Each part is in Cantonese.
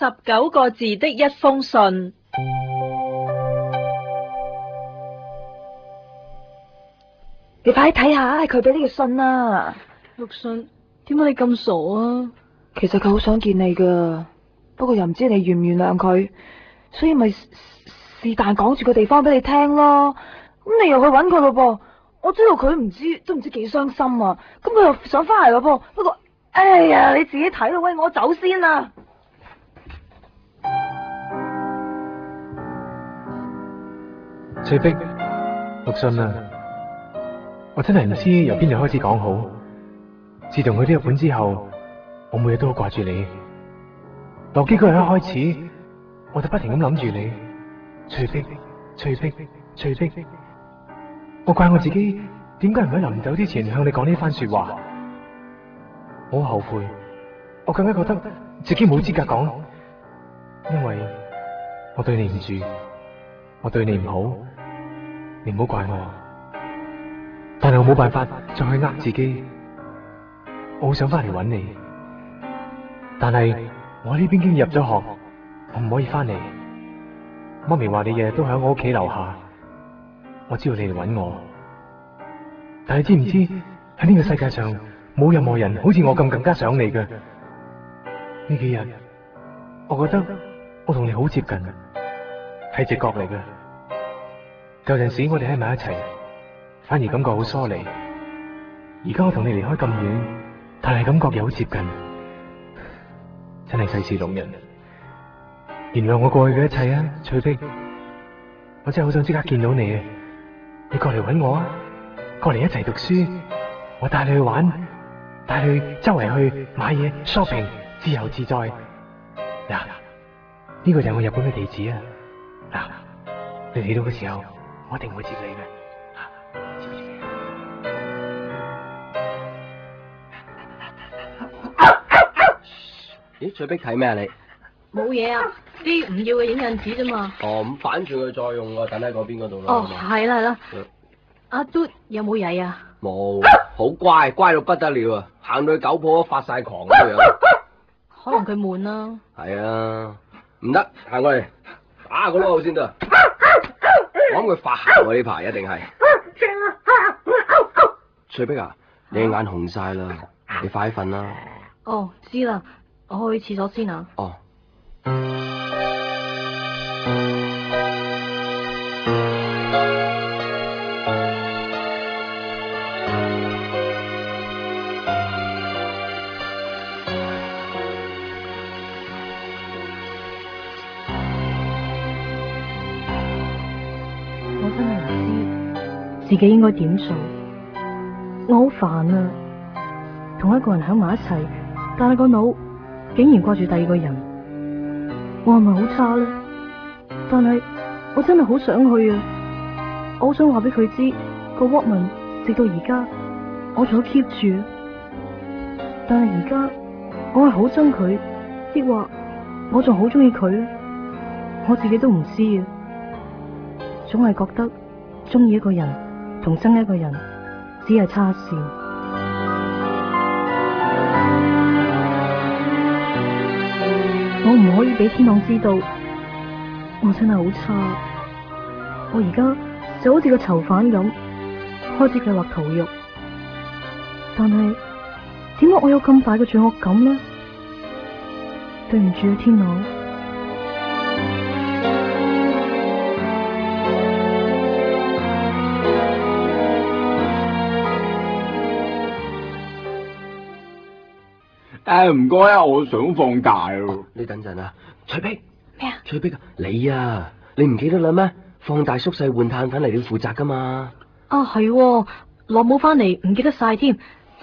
19個字的一封信。 你快啲睇下，係佢俾呢個信啊！ 陸信，點解你咁傻啊？ 其實佢好想見你噶，不過又唔知你原唔原諒佢，所以咪是但講住個地方俾你聽咯。咁你又去搵佢咯噃？我知道佢都唔知幾傷心啊！咁佢又想翻嚟咯噃。不過，哎呀，你自己睇咯，喂，我走先啦。 翠碧，陸信啊，我真係唔知由邊度開始講好。自從去咗日本之後，我每日都好掛住你。落機嗰日一開始，我就不停咁諗住你。翠碧，翠碧，翠碧，我怪我自己點解唔喺臨走之前向你講呢番說話。我好後悔，我更加覺得自己冇資格講，因為我對你唔住，我對你唔好，你唔好怪我。但係我冇辦法再去呃自己，我好想翻嚟揾你，但係我呢邊已經入咗學，我唔可以翻嚟。媽咪話你日日都喺我屋企樓下，我知道你嚟揾我，但係知唔知喺呢個世界上冇任何人好似我咁更加想你嘅。呢幾日我覺得我同你好接近，係直覺嚟嘅。舊陣時我哋喺埋一齊，反而感覺好疏離。而家我同你離開咁遠，但係感覺又好接近，真係世事弄人。原諒我過去嘅一切啊，翠碧，我真係好想即刻見到你啊！你過嚟搵我啊，過嚟一齊讀書，我帶你去玩，帶你去周圍去買嘢 shopping， 自由自在。嗱，呢個就係我日本嘅地址啊！嗱，你嚟到嘅時候，我一定會接你嘅。接住你。 咦，翠碧睇咩啊你？ 冇嘢啊，啲唔要嘅影印紙啫嘛。 哦，咁反轉佢再用啊，等喺嗰邊嗰度啦。 哦，係啦係啦。阿嘟有冇曳啊？ 冇，好乖，乖到不得了啊！行到去狗鋪都發晒狂咁樣。 可能佢悶啦。 係啊，唔得，行過嚟打個囉先得。我諗佢發姣啊呢排一定係。翠碧啊，你眼紅晒啦，你快啲瞓啦。 哦，知啦，我去廁所先啊。 哦。 我真係唔知自己應該點做，我好煩啊！同一個人喺埋一齊，但係個腦竟然掛住第二個人，我係咪好差呢？但係我真係好想去啊！我好想話俾佢知個 Walkman 直到而家我仲 keep 住，但係而家我係好憎佢，抑或我仲好中意佢呢？我自己都唔知啊！總係覺得中意一個人同憎一個人只係差線。我唔可以俾天朗知道，我真係好差。我而家就好似個囚犯咁，開始計劃逃獄。但係點解我有咁大嘅罪惡感呢？對唔住啊，天朗。 唔該啊，我想放假咯。 你等陣啊，翠碧。 咩啊？ 翠碧啊，你啊，你唔記得啦咩？放大縮細換碳粉嚟，你要負責噶嘛？ 啊係，落冇翻嚟，唔記得晒添。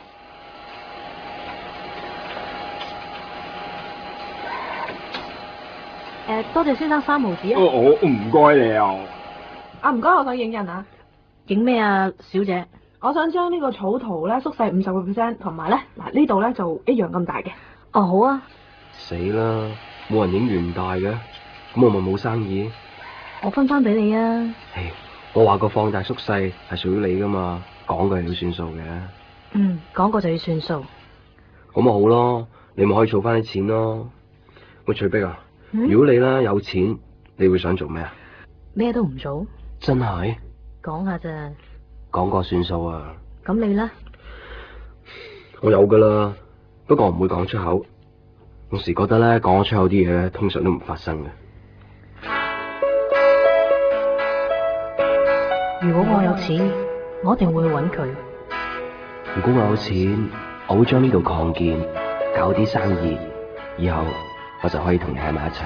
多謝先生3毫紙啊！ 我唔該你啊。 唔該，我想影印啊。 影咩啊，小姐？ 我想將呢個草圖咧縮細50%，同埋咧嗱呢度咧就一樣咁大嘅。 哦，好啊。 死啦，冇人影原大嘅，咁我咪冇生意。 我分翻俾你啊。 唉，我話個放大縮細係屬於你噶嘛，講句係要算數嘅。 嗯，講過就要算數。 咁咪好咯，你咪可以儲翻啲錢咯。喂，翠碧啊， 如果你咧有錢，你會想做咩啊？ 咩都唔做， 真係講下咋。 講過算數啊！ 咁你呢？ 我有噶啦，不過我唔會講出口。有時覺得咧講咗出口啲嘢咧，通常都唔發生嘅。 如果我有錢，我一定會去揾佢。 如果我有錢，我會將呢度擴建，搞啲生意，以後我就可以同你喺埋一齊。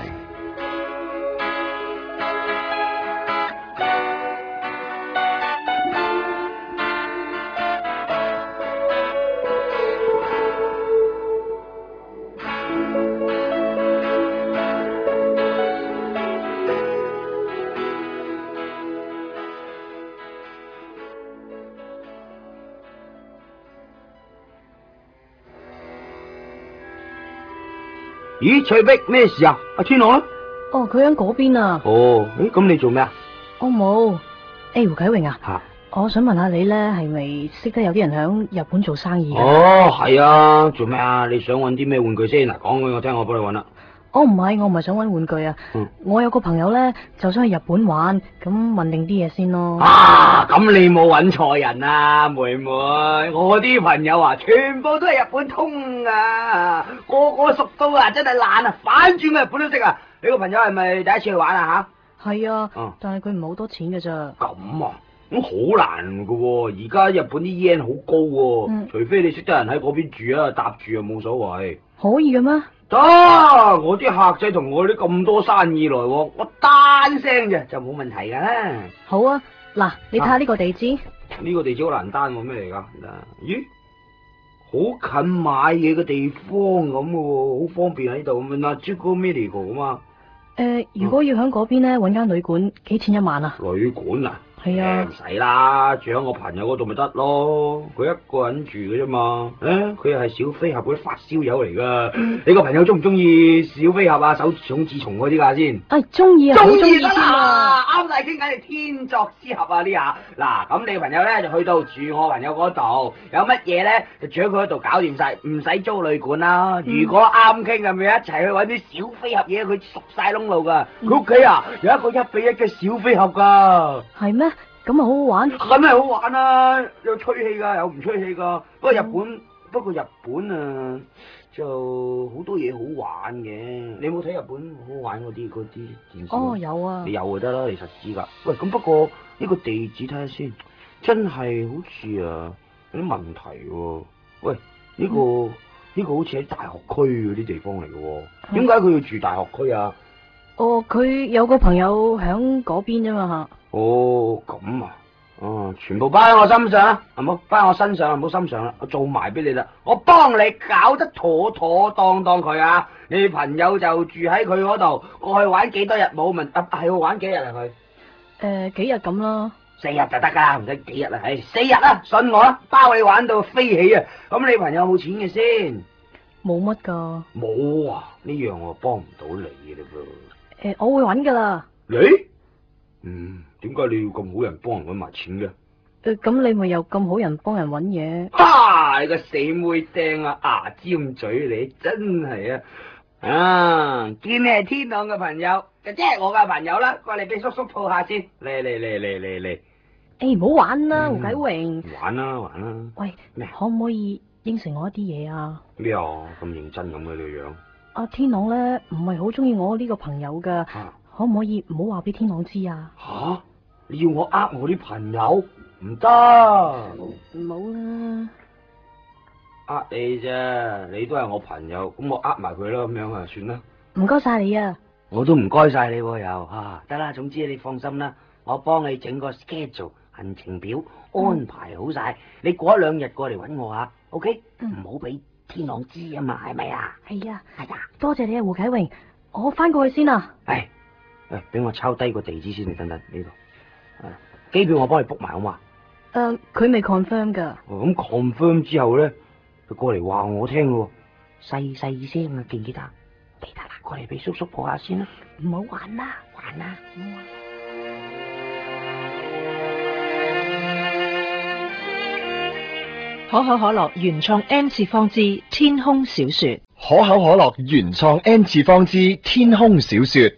咦，翠碧咩事啊？阿天朗咧？ 哦，佢喺嗰邊啊。 哦，咁你做咩啊？ 我冇。胡啟榮啊， 吓。 我想問下你咧，係咪識得有啲人喺日本做生意㗎？ 哦，係啊，做咩啊？你想揾啲咩玩具先？嗱，講俾我聽，我幫你揾啦。 我唔係想揾玩具啊。我有個朋友咧，就想去日本玩，咁問定啲嘢先咯。 啊，咁你冇揾錯人啊，妹妹。我啲朋友啊，全部都係日本通啊，個個熟到啊，真係爛啊，反轉個日本都識啊。你個朋友係咪第一次去玩啊？吓？ 係啊，但係佢唔係好多錢㗎咋。 咁啊，咁好難噶喎。而家日本啲 yen 好高喎，除非你識得人喺嗰邊住啊，搭住啊冇所謂。 可以嘅咩？ 得，我啲客仔同我啲咁多生意來往，我單聲啫就冇問題噶啦。 好啊，嗱，你睇下呢個地址。 呢個地址好難單喎，咩嚟噶？咦，好近買嘢嘅地方咁喎，好方便喺度咁啊！嗱，珠江 Medical 啊嘛。 如果要喺嗰邊咧揾間旅館，幾錢一晚啊？ 旅館啊？ 係啊。 唔使啦，住喺我朋友嗰度咪得咯。佢一個人住嘅啫嘛。佢又係小飛俠嗰啲發燒友嚟噶。你個朋友中唔中意小飛俠啊、手塚治蟲嗰啲噶先？ 中意啊， 中意添啊！啱晒傾，簡直天作之合啊！呢下嗱，咁你個朋友咧就去到住我朋友嗰度，有乜嘢咧就住喺佢嗰度搞掂晒，唔使租旅館啦。如果啱傾嘅咪一齊去搵啲小飛俠嘢，佢熟晒窿路噶。佢屋企啊有一個1:1嘅小飛俠噶。 係咩？咁啊好好玩。 梗係好玩啦，有吹氣噶，有唔吹氣噶。不過日本啊，就好多嘢好玩嘅。你有冇睇日本好好玩嗰啲電視？ 哦，有啊。 你有就得啦，你實知噶。喂，咁不過呢個地址睇下先，真係好似啊有啲問題喎。喂，呢個好似喺大學區嗰啲地方嚟嘅，點解佢要住大學區啊？ 哦，佢有個朋友響嗰邊啫嘛吓。 哦，咁啊，全部包喺我身上啊，係冇包喺我身上，唔好心上啦，我做埋俾你啦，我幫你搞得妥妥當當佢啊！你朋友就住喺佢嗰度，過去玩幾多日冇問，係玩幾日啊佢？ 幾日咁啦 ？4日就得噶啦，唔使幾日啦，唉，4日啦，信我啦，包你玩到飛起啊！咁你朋友有冇錢嘅先？ 冇乜噶。 冇啊，呢樣我幫唔到你嘅嘞噃。 我會搵噶啦。 你？點解你要咁好人幫人搵埋錢嘅？ 咁你咪又咁好人幫人搵嘢？ 哈！你個死妹釘啊，牙尖嘴利，真係啊！見你係天朗嘅朋友，就即係我嘅朋友啦，過嚟俾叔叔抱下先。嚟。 唔好玩啦，胡啟榮。 玩啦。 喂， 咩？ 可唔可以應承我一啲嘢啊？ 咩啊？咁認真咁嘅你個樣。 阿天朗咧唔係好中意我呢個朋友噶，可唔可以唔好話俾天朗知啊？ 吓？你要我呃我啲朋友？唔得， 唔好啦。 呃你啫，你都係我朋友，咁我呃埋佢啦，咁樣啊，算啦。 唔該晒你啊！ 我都唔該晒你又得啦，總之你放心啦，我幫你整個 schedule 行程表安排好晒，你過1-2日過嚟搵我啊 ，OK？唔好俾天朗知啊嘛，係咪啊？ 係啊，多謝你啊，胡啟榮，我翻過去先啊。 俾我抄低個地址先，你等呢度。機票我幫你 book 埋好嘛？ 佢未 confirm 噶。 咁 confirm 之後咧，佢過嚟話我聽喎，細聲啊，記唔記得？記得啦，過嚟俾叔叔抱下先啦。 唔好玩啦， 玩啦。 可口可樂原創 M 次方之天空小說。 可口可樂原創 N 次方之天空小說。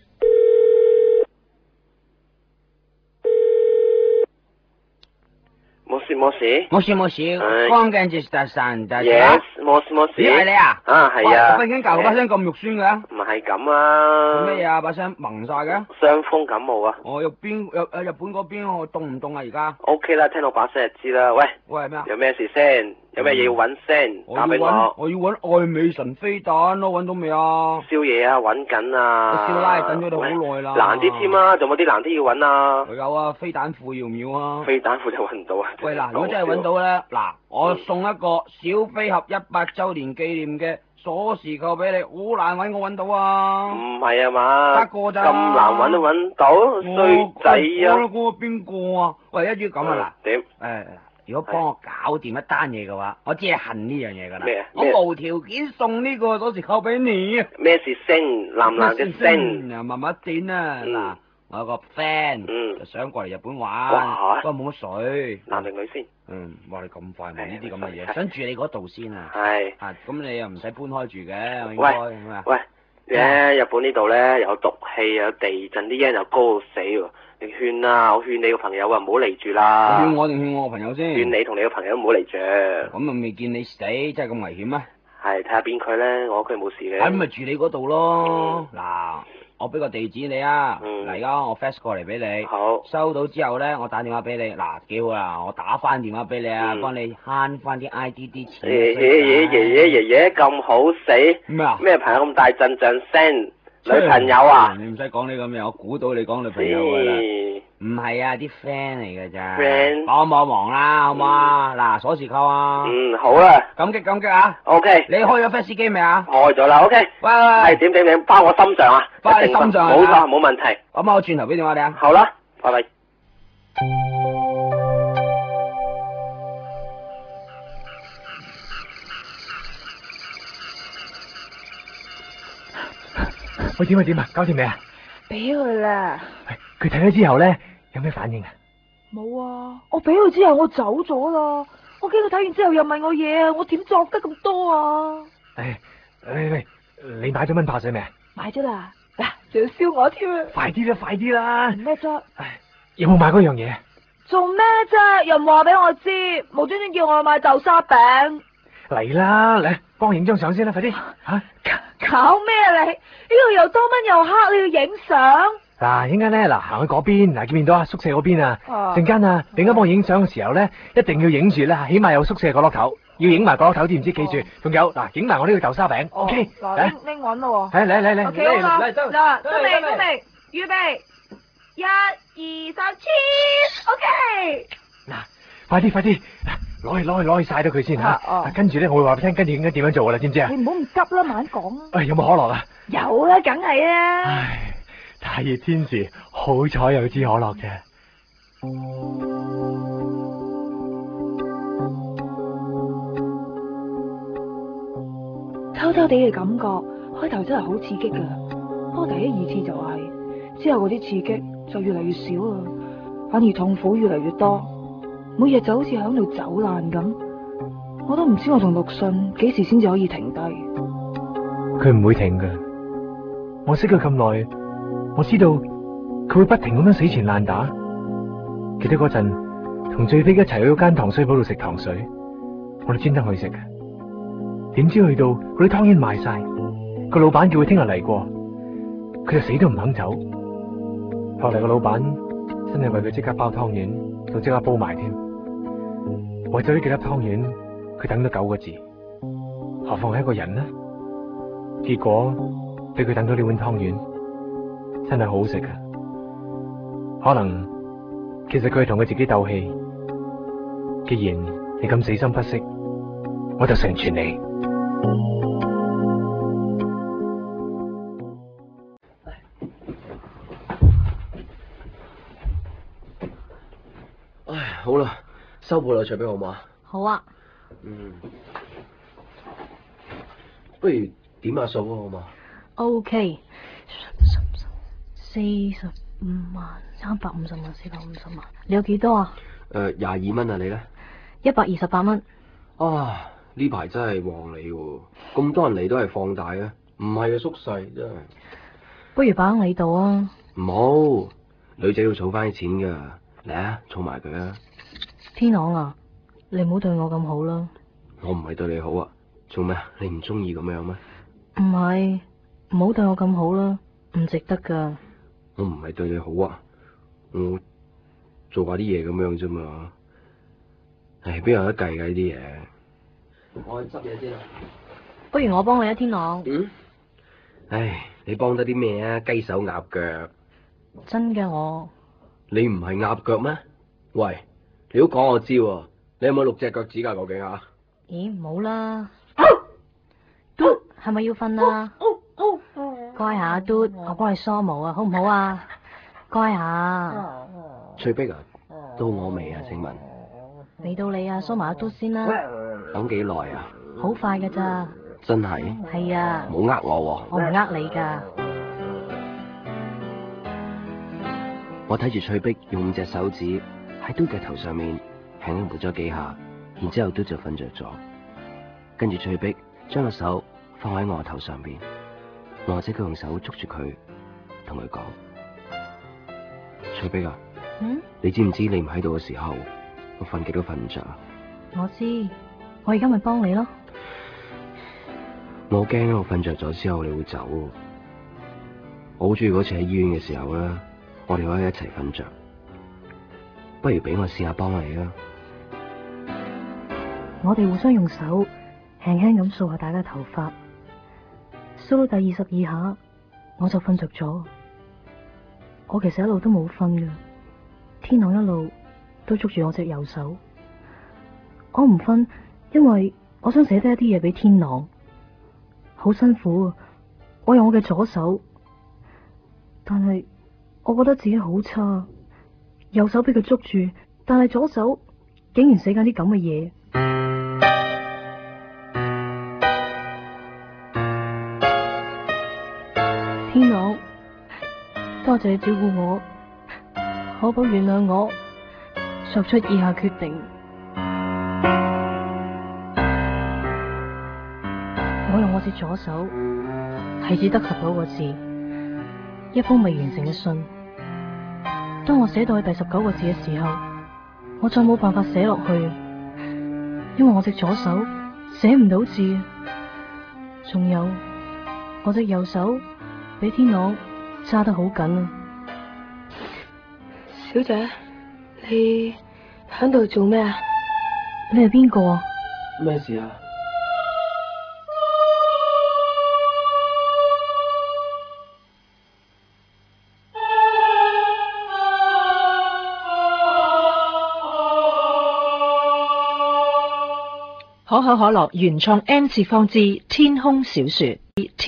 冇事， 光鏡接實神就係 Yes，冇事。 咦係你啊？ 啊係啊。 我瞓緊覺，把聲咁肉酸嘅。 唔係咁啊。 做咩啊？把聲蒙晒嘅。 傷風感冒啊。 我日本嗰邊我凍唔凍啊？而家 ？OK 啦，聽到把聲就知啦。喂， 係咩啊？ 有咩事先？有咩嘢要揾先？打俾我。 我要揾愛美神飛彈咯，揾到未啊？ 宵夜啊，揾緊啊。 少奶等咗你好耐啦。 難啲添啊，仲有冇啲難啲要揾啊？ 有啊，飛彈褲要唔要啊？ 飛彈褲就揾唔到啊。 喂嗱，如果真係揾到咧，嗱，我送一個小飛俠100周年紀念嘅鎖匙扣俾你，好難揾我揾到啊！ 唔係啊嘛， 得個咋？ 咁難揾都揾到，衰仔啊！ 嗰個邊個啊？喂，一於咁啊嗱， 點？ 如果幫我搞掂一單嘢嘅話，我只係恨呢樣嘢噶啦。 咩？ 我無條件送呢個鎖匙扣俾你。 咩事升？難唔難嘅升？ 又慢慢點啊！嗱，我有個 friend 就想過嚟日本玩，不過冇乜水。 男定女先？ 話你咁快問呢啲咁嘅嘢，想住你嗰度先啊？ 係。 咁你又唔使搬開住嘅，應該。 喂，日本呢度咧有毒氣，有地震，啲 yen 又高到死喎。你勸啊，我勸你個朋友啊，唔好嚟住啦。 勸我定勸我個朋友先？勸你同你個朋友唔好嚟住。 咁啊未見你死，真係咁危險咩？ 係睇下邊區咧，我屋企冇事嘅。 咁咪住你嗰度咯。嗱，我俾個地址你啊。嗱，而家我 fax 過嚟俾你。 好。收到之後咧，我打電話俾你。嗱，幾好啦，我打翻電話俾你啊，幫你慳翻啲 IDD 錢。 爺咁好死。 咩啊？ 咩朋友咁大陣仗聲？女朋友啊？ 你唔使講呢咁嘢，我估到你講女朋友噶啦。唔係啊，啲 friend 嚟嘅咋。 friend。 幫忙啦，好嘛？嗱，鎖匙扣啊。 好啦。 感激啊。 OK。 你開咗 fax 機未啊？ 開咗啦 ，OK。喂。係點，包我心上啊。 包你心上啊。 冇錯，冇問題。 咁我轉頭俾電話你啊。 好啦，拜拜。 喂，點啊？搞掂未啊？ 俾佢啦。 佢睇咗之後咧，有咩反應啊？ 冇啊！我俾佢之後，我走咗啦。我驚佢睇完之後又問我嘢啊！我點作得咁多啊？ 喂，你買咗蚊怕水未啊？ 買咗啦，嗱，仲要燒我添啊！ 快啲啦！ 咩啫？ 有冇買嗰樣嘢？ 做咩啫？又唔話俾我知，無端端叫我買豆沙餅。 嚟啦，嚟幫我影張相先啦，快啲吓！ 搞咩你？呢度又多蚊又黑，你要影相？ 嗱，陣間咧，行去嗰邊，見唔見到啊？宿舍嗰邊啊，陣間啊，陣間幫我影相嘅時候咧，一定要影住啦，起碼有宿舍角落頭，要影埋角落頭，知唔知？記住，仲有嗱，影埋我呢個豆沙餅 ，OK？ 嗱，拎穩咯。 嚟 ，OK 啦，嗱，都未，預備，1、2、3，Cheers，OK。 嗱，快啲，攞去曬咗佢先吓，跟住咧我會話俾你聽，跟住應該點樣做噶啦，知唔知啊？ 你唔好咁急啦，慢慢講啊。 有冇可樂啊？ 有啦，梗係啊。 唉，大熱天時，好彩有支可樂嘅。 偷偷地嘅感覺，開頭真係好刺激噶，不過第一二次就係，之後嗰啲刺激就越嚟越少啊，反而痛苦越嚟越多。每日就好似響度走爛咁，我都唔知我同陸遜幾時先至可以停低。 佢唔會停噶，我識佢咁耐，我知道佢會不停咁樣死纏爛打。記得嗰陣同醉飛一齊去嗰間糖水鋪度食糖水，我哋專登去食嘅。點知去到嗰啲湯圓賣晒，個老闆叫佢聽日嚟過，佢就死都唔肯走。後嚟個老闆真係為佢即刻包湯圓，就即刻煲埋添。為咗呢幾粒湯圓，佢等咗9個字，何況係一個人呢？結果俾佢等到呢碗湯圓，真係好好食啊！可能其實佢係同佢自己鬥氣。既然你咁死心不息，我就成全你。 唉，好啦。收鋪啦，唱俾我好嘛？ 好啊。 不如點下數啊，好嘛 ？OK。45萬350萬450萬，你有幾多啊？ 22蚊啊，你咧？ 128蚊。 啊， 呢排真係旺你喎，咁多人嚟都係放大啊，唔係嘅縮細真係。 不如擺喺你度啊！ 唔好，女仔要儲翻啲錢噶，嚟啊，儲埋佢啊！ 天朗啊，你唔好對我咁好啦。 我唔係對你好啊，做咩？你唔中意咁樣咩？ 唔係，唔好對我咁好啦，唔值得噶。 我唔係對你好啊，我做下啲嘢咁樣啫嘛。唉，邊有得計噶呢啲嘢？我去執嘢先啦。 不如我幫你啊，天朗。 嗯？唉，你幫得啲咩啊？雞手鴨腳。 真嘅我。 你唔係鴨腳咩？喂，你都講我知喎，你有冇6隻腳趾噶究竟啊？ 咦，唔好啦。嘟，係咪要瞓啊？乖下嘟，我幫你梳毛啊，好唔好啊？乖下。 翠碧啊，到我未啊？請問？ 嚟到你啊，梳埋阿嘟先啦。 等幾耐啊？ 好快噶咋？ 真係？ 係啊。 冇呃我喎。 我唔呃你噶。 我睇住翠碧用5隻手指喺嘟嘅頭上面輕輕撥咗幾下，然之後嘟就瞓着咗。跟住翠碧將個手放喺我頭上邊，我即刻用手捉住佢，同佢講：翠碧啊，你知唔知你唔喺度嘅時候，我瞓極都瞓唔着啊！ 我知，我而家咪幫你咯。 我驚我瞓着咗之後你會走。我好中意嗰次喺醫院嘅時候咧，我哋可以一齊瞓着。不如俾我試下幫你啊！ 我哋互相用手輕輕咁掃下大家頭髮，掃到第22下，我就瞓着咗。我其實一路都冇瞓噶，天朗一路都捉住我隻右手。我唔瞓，因為我想寫低一啲嘢俾天朗。好辛苦啊！我用我嘅左手，但係我覺得自己好差。右手俾佢捉住，但係左手竟然寫緊啲咁嘅嘢。天朗，多謝你照顧我，可否原諒我作出以下決定？我用我隻左手係只得19個字，一封未完成嘅信。當我寫到去第19個字嘅時候，我再冇辦法寫落去，因為我隻左手寫唔到字。仲有我隻右手俾天朗揸得好緊啊！ 小姐，你喺度做咩啊？ 你係邊個啊？ 咩事啊？ 可口可樂原創 N 次方之天空小說。